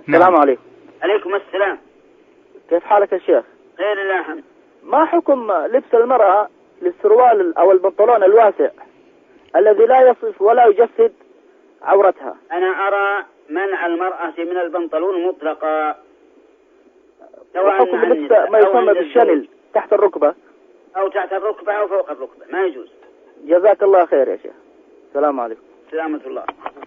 السلام عليكم. عليكم السلام. كيف حالك يا شيخ؟ خير الله الحمد. ما حكم لبس المرأة للسروال أو البنطلون الواسع الذي لا يصف ولا يجسد عورتها؟ أنا أرى منع المرأة من البنطلون مطلقا، وحكم لبس ما يسمى بالشنل تحت الركبة أو تحت الركبة أو فوق الركبة ما يجوز. جزاك الله خير يا شيخ. السلام عليكم. سلامة الله.